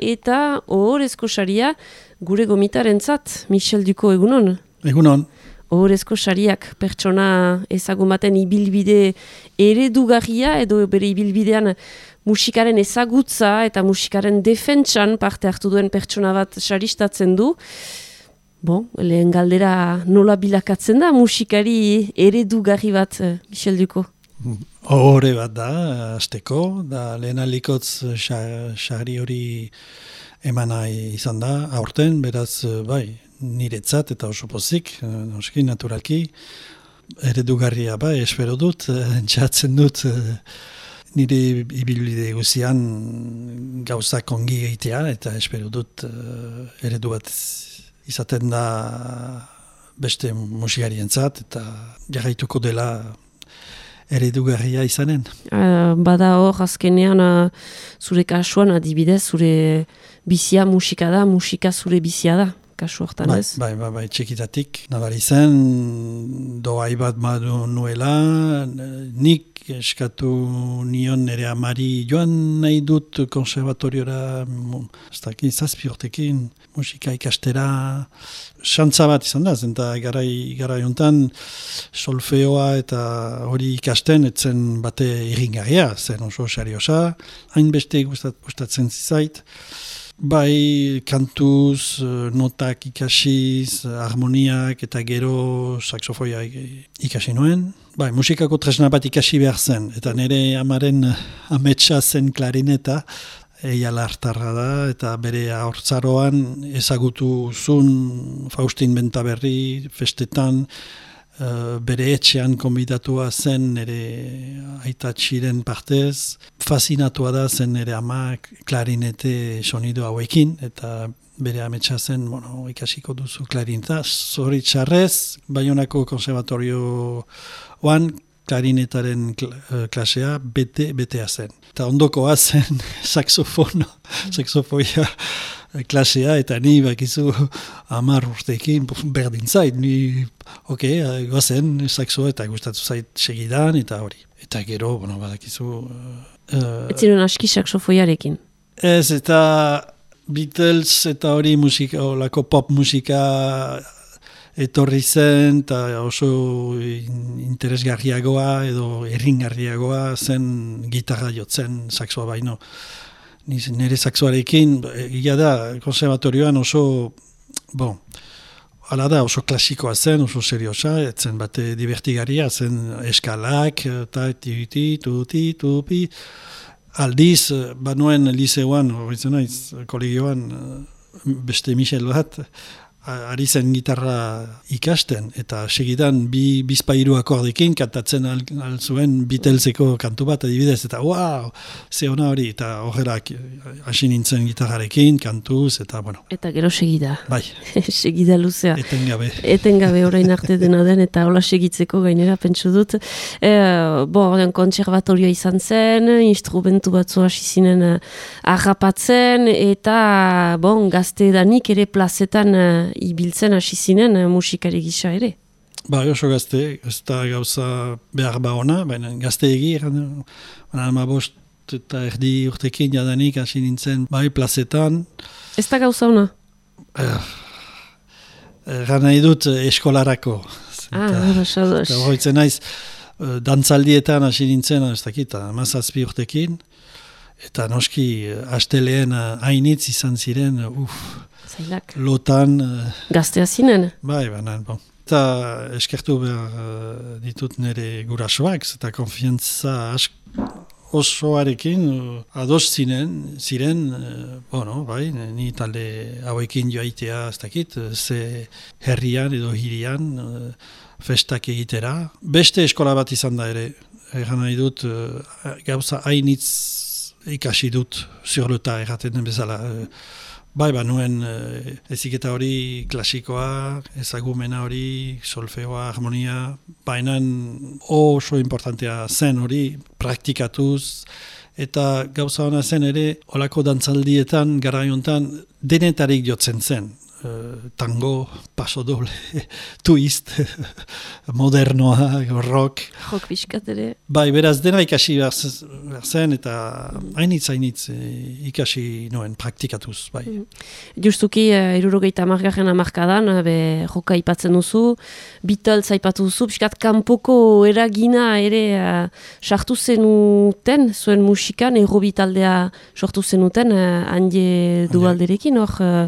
eta ohorezko saria gure gomitarentzat, Michel Ducot, egunon? Egunon. Ohorezko sariak pertsona ezagun baten ibilbide eredugarria edo bere ibilbidean musikaren ezagutza eta musikaren defentsan parte hartu duen pertsona bat saristatzen du. Lehen galdera nola bilakatzen da musikari eredugarri bat, Michel Ducot? Ohore bat da, azteko, da lehen alikotz sari hori emana izan da, aurten, beraz, bai, niretzat eta oso pozik, noski, naturalki, eredugarria bai, espero dut, entxatzen dut, nire ibilbide guzian gauzak ongi egitea, eta espero dut eredu bat izaten da beste musikarientzat, eta jarraituko dela eredugarria izanen. Bada hor, azkenean, zure kasuan adibidez, zure bizia musika da, musika zure bizia da. Kasu hortan ez? Bai, txekitatik. Nabari zen, doai bat madu nuela, nik eskatu nion nire amari joan nahi dut konservatoriora, zazpi urtekin, musika ikastera, xantza bat izan da, zenta garai hontan solfeoa eta hori ikasten etzen bate irringarria, zen oso sariosa, hainbeste gustatzen zizait, bai, kantuz, notak ikasiz, harmoniak eta gero saxofoia ikasi nuen. Bai, musikako tresna bat ikasi behar zen, eta nire amaren ametsa zen klarineta, eiala hartarra da, eta bere haurtzaroan ezagutu zun Faustin Bentaberri festetan, bere etxean konbidatua zen nire aitatxiren partez, fascinatua da zen nire ama klarinete sonido hauekin, eta bere ametsa zen, ikasiko duzu klarineta, zoritxarrez, Baionako konservatorioan klarinetaren klasea betea zen. Eta ondokoa zen saxofoia klasea, eta ni bakizu 10 urtekin berdin zait, ni gozen saxo eta gustatu zait segidan, eta hori. Eta gero, badakizu... Ez ziren aski saxofoiarekin? Ez, eta Beatles eta hori musika, olako pop musika etorri zen, eta oso interesgarriagoa edo erringarriagoa zen gitarra jotzen saxoa baino. Nire saxoarekin, egia da, konservatorioan oso, hala da, oso klasikoa zen, oso seriosa, etzen bate divertigaria, zen eskalak, eta tupi, aldiz, banuen liceoan, horitzen naiz, kolegioan, beste Michel bat, ari zen gitarra ikasten, eta segidan bizpairu akordekin kantatzen alzuen Beatleseko kantu bat adibidez, eta ze hona hori, eta horrerak hasi nintzen gitarrarekin, kantuz, eta Eta gero segida. Bai. Segida luzea. Etengabe orain arte dena den, eta hola segitzeko gainera pentsu dut. Kontserbatorioa izan zen, instrumentu batzu hasi zinen harrapatzen, eta gazte edanik ere plazetan ibiltzen hasi zinen musikari gisa ere. Oso gazte, ez da gauza behar ona, baina gazte egi, 15 eta erdi urtekin jadanik hasi nintzen, plazetan. Ez da gauza ona? Nahi dut eskolarako. Eta horretzen naiz, dantzaldietan hasi nintzen, ez dakit, 17 urtekin, eta noski, asteleen hainitz izan ziren, Zailak. Lotan... Gaztea zinen? Bai, eta eskertu behar ditut nire gurasoak, eta konfiantza osoarekin ados ziren, ni talde hauekin joaitea, ez dakit, ze herrian edo hirian festak egitera. Beste eskola bat izan da ere, egan nahi dut, gauza hainitz ikasi dut, zurluta erraten den bezala, nuen eziketa hori klasikoa, ezagumena hori, solfeoa, harmonia, baina oso importantea zen hori praktikatuz, eta gauza hona zen ere, olako dantzaldietan, garaiontan, denetarik jotzen zen. tango, paso doble, twist, modernoa, rock. Rock pixkat ere. Bai, beraz dena ikasi behar zen, eta hainitz ikasi noen praktikatuz, bai. Justuki, 70. hamarkadan, joka aipatzen duzu, Beatles aipatu duzu, pixkat kanpoko eragina ere sartu zenuten, zuen musikan, errobi taldea sortu zenuten, handi dualderekin, hor,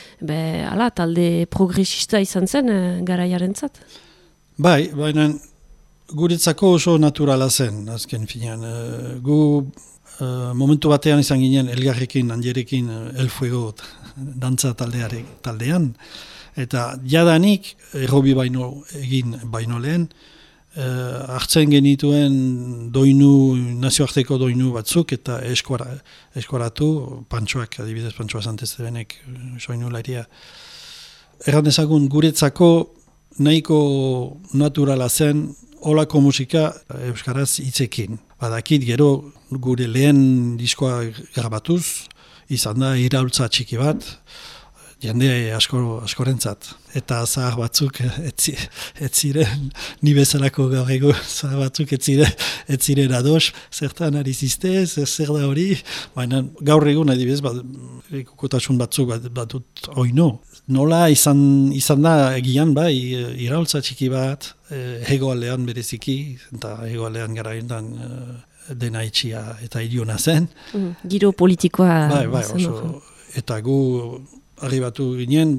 talde progresista izan zen garaiaren zat. Bai, baina guretzako oso naturala zen, azken finean. Gu momentu batean izan ginen elgarrekin, handierekin, El Fuego dantza taldean, eta jadanik errobi egin baino lehen, hartzen genituen nazioarteko doinu batzuk eta eskoratu, Pantxoak, adibidez Pantxoa Santestebenek soinularia. Erran ezagun guretzako nahiko naturala zen olako musika euskaraz hitzekin. Badakit gero gure lehen diskoa grabatuz, izan da iraultza txiki bat, jende askorentzat. Eta zahar batzuk etziren, ni bezalako gaur ego zahar batzuk etziren ados, zertan ari zizte, zer da hori, baina gaur egun adibidez, kokotasun batzuk batut oino. Nola izan da egian bai, iraultza txiki bat, hegoaldean bereziki, eta hegoaldean garaendan dena itxia eta iriona zen. Giro politikoa. Bai, oso, eta gu arribatu ginen,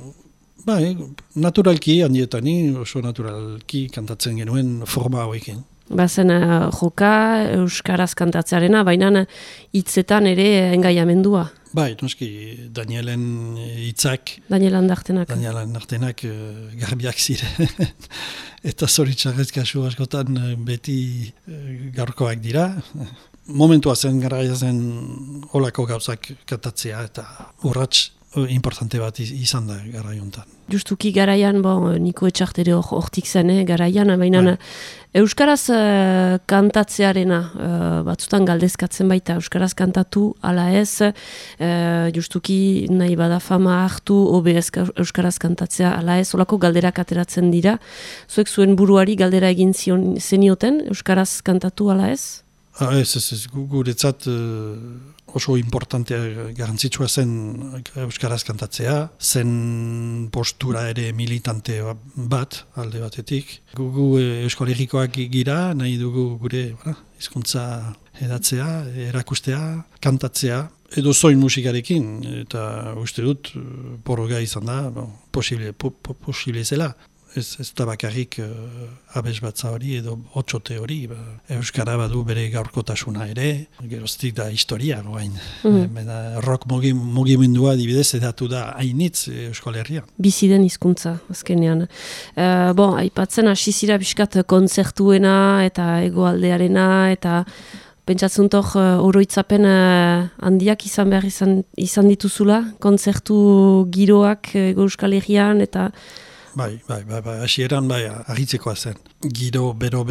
naturalki, handietani, oso naturalki kantatzen genuen forma hauekin. Bazen joka euskaraz kantatzearena, baina hitzetan ere engaiamendua. Bai, noski, Danielen hitzak. Daniel Andartenak. Garbiak ziren. Eta zoritxarrez kasu askotan beti gaurkoak dira. Momentua zen, garaia zen olako gauzak kantatzea eta urrats importante bat izan da garaiontan. Justuki garaian, Niko Etxartere hortik zen, garaian, baina euskaraz kantatzearena, batzutan galdezkatzen baita, euskaraz kantatu, ala ez, justuki nahi bada fama hartu, OBS euskaraz kantatzea, ala ez, olako galderak ateratzen dira. Zuek zuen buruari galdera egin zenioten, euskaraz kantatu, ala ez? Ez, guretzat oso importantea, garrantzitsua zen euskaraz kantatzea, zen postura ere militante bat, alde batetik. Gu Euskal Herrikoak gira, nahi dugu gure hizkuntza edatzea, erakustea, kantatzea, edo zoin musikarekin, eta uste dut, poroga izan da, posible zela. Ez da bakarrik abes batza hori edo otxote hori. Euskara badu bere gaurkotasuna ere, geroztik da historia goain. Rock mugimendua dibidez edatu da hainitz Euskal Herria. Biziden hizkuntza azkenean. Aipatzen hasi zira pixkat kontzertuena eta egoaldearena eta pentsatzen tok oroitzapen handiak izan behar izan dituzula, kontzertu giroak Euskal Herrian eta... Bai, hasieran argitzekoa zen. Giro, bero,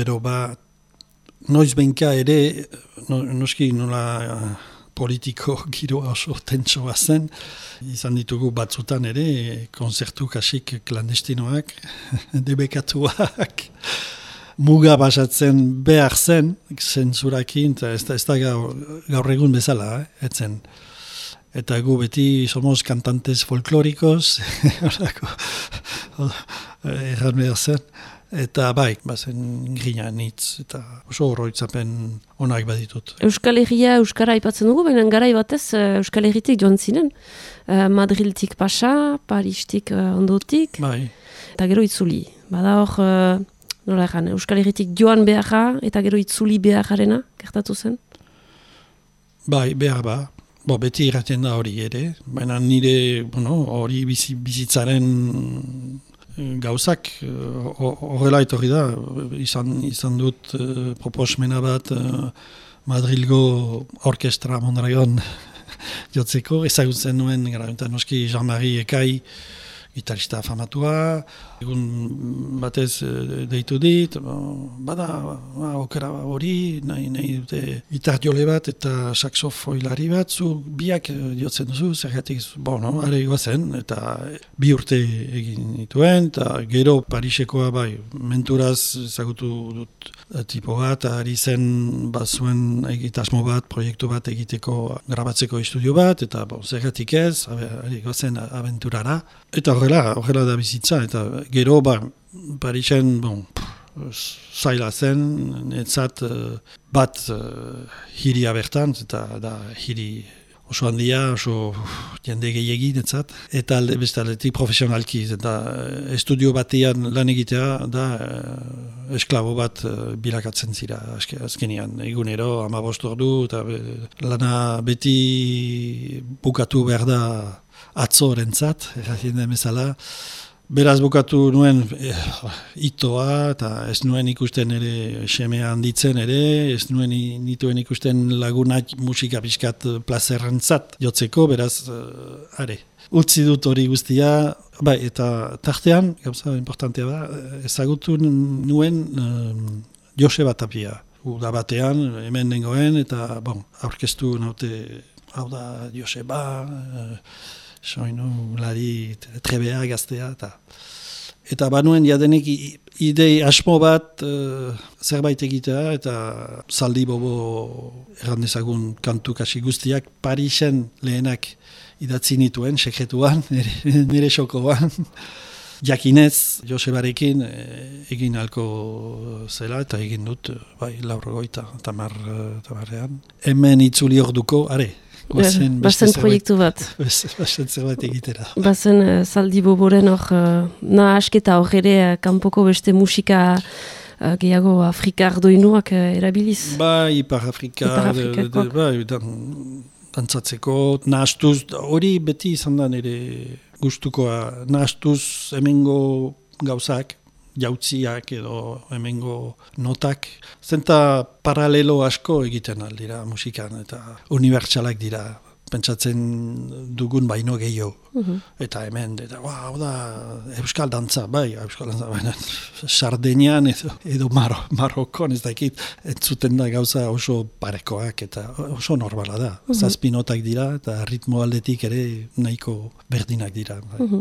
noiz benka ere, noski nola politiko giro oso tentsoa zen, izan ditugu batzutan ere, konzertu kasik klandestinoak, debekatuak, muga basatzen behar zen, zentzurakin, eta ez da gaur egun bezala, etzen. Eta gu beti somos cantantes folclóricos, erran behar zen. Eta bazen grina nitz, eta oso horroitzapen onak baditut. Euskal Herria Euskara aipatzen dugu, baina garai batez Euskal Herritik joan zinen. Madriltik pasa, Paristik ondotik, eta gero itzuli. Bada hor, nola egan, Euskal Herritik joan beharra, eta gero itzuli beharrarena, gertatu zen? Behar. Beti irraten da hori ere, baina nire hori bizitzaren gauzak horrela etorri da. Izan dut proposmena bat Madrilgo Orkestra Mondragon jotzeko, ezagutzen nuen gara, noski Jean-Marie Ekai gitarista famatua, egun batez deitu dit, bada okera hori, nahi dute gitar jole bat eta saxofoilari bat, zu biak jotzen duzu, zergatik, are goazen, eta 2 urte egin dituen, eta gero Parisekoa bai, menturaz ezagutu dut tipo bat, ari zen bazuen egitasmo bat, proiektu bat egiteko grabatzeko estudio bat, eta zergatik ez, ari goazen aventurara. Eta horrela da bizitza, eta gero Parisen, zaila zen, etzat bat hiria bertan, eta da hiri oso handia, oso jende gehiagin, etzat. Eta beste aldetik profesionalki, eta estudio batean lan egitea da esklabo bat bilakatzen zira azkenean. Egunero, 15 ordu, eta lana beti bukatu behar da atzorentzat, errazien den bezala. Beraz bukatu nuen itoa, eta ez nuen ikusten ere semea handitzen ere, ez nituen ikusten lagunak musika pixkat plazerrentzat jotzeko, beraz, utzi dut hori guztia, eta tartean, gauza importantea da, ezagutu nuen Joseba Tapia. Uda batean, hemen nengoen, eta aurkeztu naute, hau da Joseba, soinu, lari, trebea, gaztea, eta banuen jadenek idei asmo bat zerbait egitea, eta zaldi bobo errandezagun kantu kasi guztiak Parisen lehenak idatzi nituen, sekretuan, nire xokoan. Jakinez, Josebarekin egin alko zela, eta egin dut, 80 tamarrean. Hemen itzuli orduko, Bazen proiektu bat. Bazen zerbait egitera. Bazen zaldi boboren asketa hor ere kanpoko beste musika gehiago afrikar doinuak erabiliz. Ipar Afrikar, dantzatzeko, nahastuz, hori beti izan da nire gustukoa, nahastuz hemengo gauzak, jautziak edo hemengo notak. Zenta paralelo asko egiten aldira musikan eta unibertsalak dira. Pentsatzen dugun baino gehiago. Eta hemen, hau da, euskal dantza, baina Sardinian edo Marokon, ez dakit, entzuten da gauza oso parekoak eta oso normala da. 7 notak dira eta ritmo aldetik ere nahiko berdinak dira.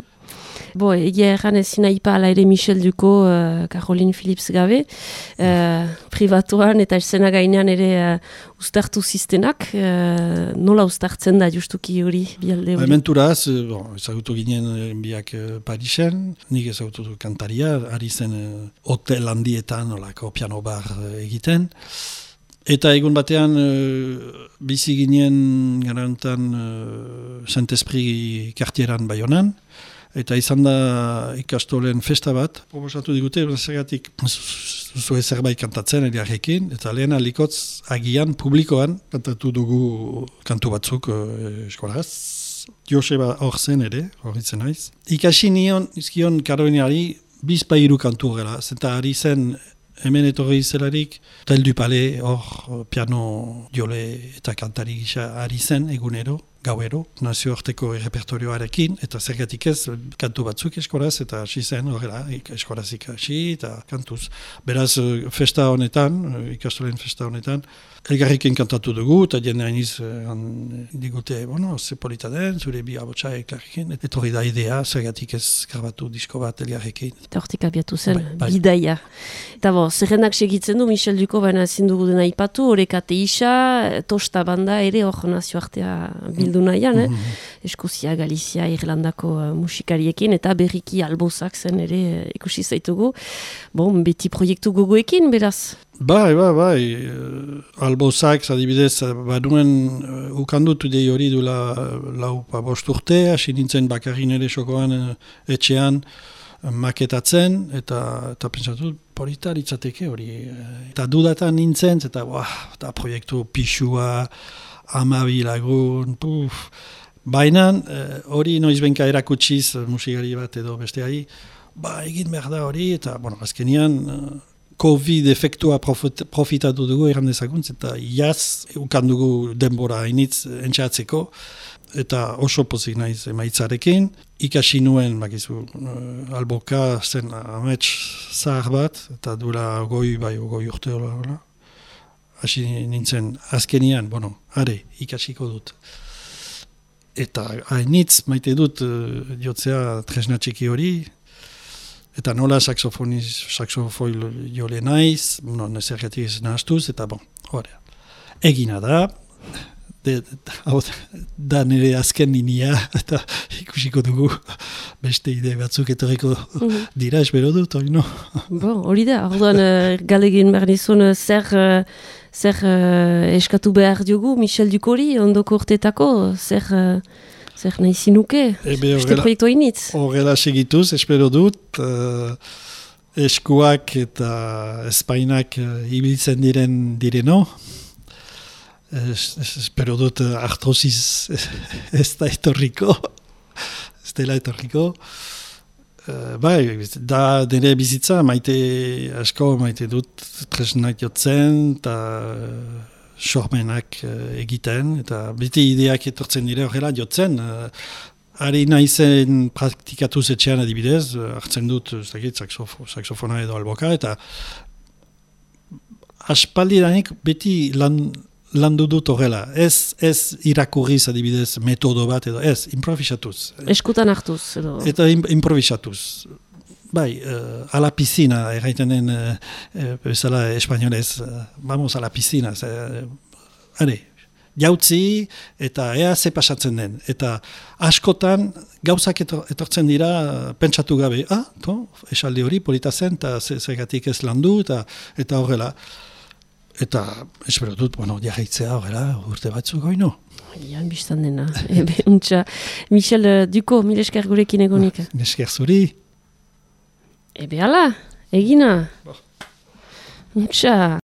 Egia erran ezin aipa ala ere Michel Duko, Caroline Phillips gabe, privatuan eta esena gainean ere uztartu ziztenak, nola uztartzen da justuki hori bialde hori? Menturaz, ezagutu ginen biak Parisen, nik ezagutu kantaria, ari zen hotel handietan, olako piano bar egiten. Eta egun batean bizi ginen garantan Saint-Esprit kartieran Baionan, eta izan da ikastolen festa bat, proposatu digute, zergatik zue zerbait kantatzen eriarekin, eta lehen alikotz agian publikoan kantatu dugu kantu batzuk eskolaz. Joseba hor zen ere, horritzen naiz. Ikasi izkion Karoliniari bizpairu kantu horrela, zenta ari zen hemen etorri zelarik, Hotel du Palais hor piano jole eta kantari gisa ari zen egunero, gauero, nazioarteko repertorioarekin, eta zergatik ez kantu batzuk eskolaz, eta hasi zen horrela, eskolaz ikasi eta kantuz. Beraz, festa honetan, ikastolen festa honetan, elgarrekin kantatu dugu, eta jende hainiz digute, ze polita den, zure bi abotsa elgarrekin, eta hori da idea, zergatik ez grabatu disko bat elgarrekin. Eta hortik abiatu zen, bidaia. Eta zerrendak segitzen du, Michel Duko, baina ezin dugu dena ipatu, Orekate isa, Tosta banda ere hor nazioartea bildu nahian, Eskozia, Galizia, Irlandako musikariekin, eta berriki albozak zen ere ikusi zaitugu. Beti proiektu gogoekin, beraz? Bai, albozak, adibidez, baduen ukandut idei hori duela 5 urte, hasi nintzen bakarrin ere sokoan etxean maketatzen, eta pentsatu polita litzateke hori. Eta dudatan nintzen, eta proiektu pixua, 12 lagun, baina hori noizbenka erakutsiz musikari bat edo besteari, egin behar da hori, eta azkenian COVID efektua profitatu dugu eran dezakuntz, eta iaz ukan dugu denbora hainitz entxatzeko, eta oso pozik naiz emaitzarekin. Ikasi nuen, bakizu, alboka zen amets zahar bat, eta duela goi urte hola. Hasi nintzen azkenian, ikasiko dut. Eta hainitz maite dut jotzea tresna txiki hori, eta nola saxofoil jole naiz, nezergatik ez nahaztuz, eta egina da, da nire azken ninia, eta ikusiko dugu beste ide batzuk etorriko dira, espero dut, no? Hori da, orduan galegin behar nizun zer eskatu behar diogu, Michel Dukori, ondoko urtetako, zer nahi zinuke, beste proiektu hainitz. Horrela segituz, espero dut, eskuak eta espainak ibiltzen direno. Espero dut artrosis ez dela etorriko. Da dene bizitza, asko maite dut tresnak jotzen, eta sormenak egiten, eta beti ideak etortzen dire horrela jotzen. Ari naizen praktikatuz etxean adibidez, hartzen dut saxofona edo alboka, eta aspaldidanik beti landu dut horrela. Ez irakurriz adibidez metodo bat edo, ez, improvisatuz. Eskutan hartuz edo. Eta improvisatuz. A la piscina, erraitenen bezala espainolez, vamos a la piscina. Jautzi eta ea ze pasatzen den. Eta askotan gauzak etortzen dira pentsatu gabe. Esaldi hori polita zen, eta zergatik ez landu, eta horrela. Eta espero dut, jarraitzea horrela urte batzuk goino. Jan biztan dena. Michel Duko, mil esker gurekin egonik. Esker zuri. Hala, egina. Untxa.